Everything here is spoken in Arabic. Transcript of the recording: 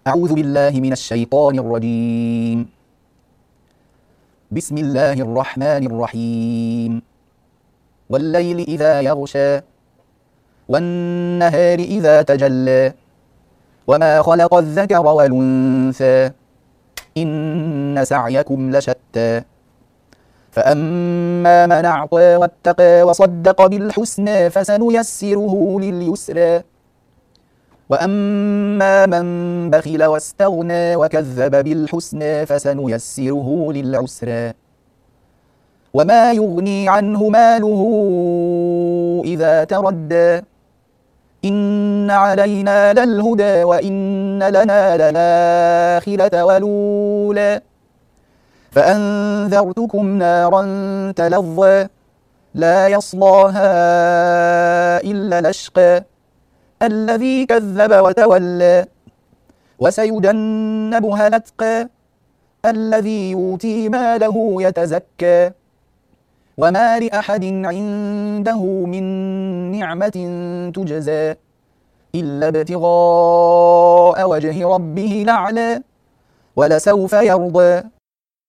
أعوذ بالله من الشيطان الرجيم. بسم الله الرحمن الرحيم. والليل إذا يغشى والنهار إذا تجلى وما خلق الذكر والأنثى إن سعيكم لشتى فأما من أعطى واتقى وصدق بالحسنى فسنيسره لليسرى وأما من بخل واستغنى وكذب بالحسنى فسنيسره للعسرى وما يغني عنه ماله إذا تردى إن علينا للهدى وإن لنا للآخرة والأولى فأنذرتكم نارا تلظى لا يصلاها إلا الأشقى الذي كذب وتولى وسيجنبها الأتقى الذي يؤتي ماله يتزكى وما لأحد عنده من نعمة تجزى إلا ابتغاء وجه ربه الأعلى ولسوف يرضى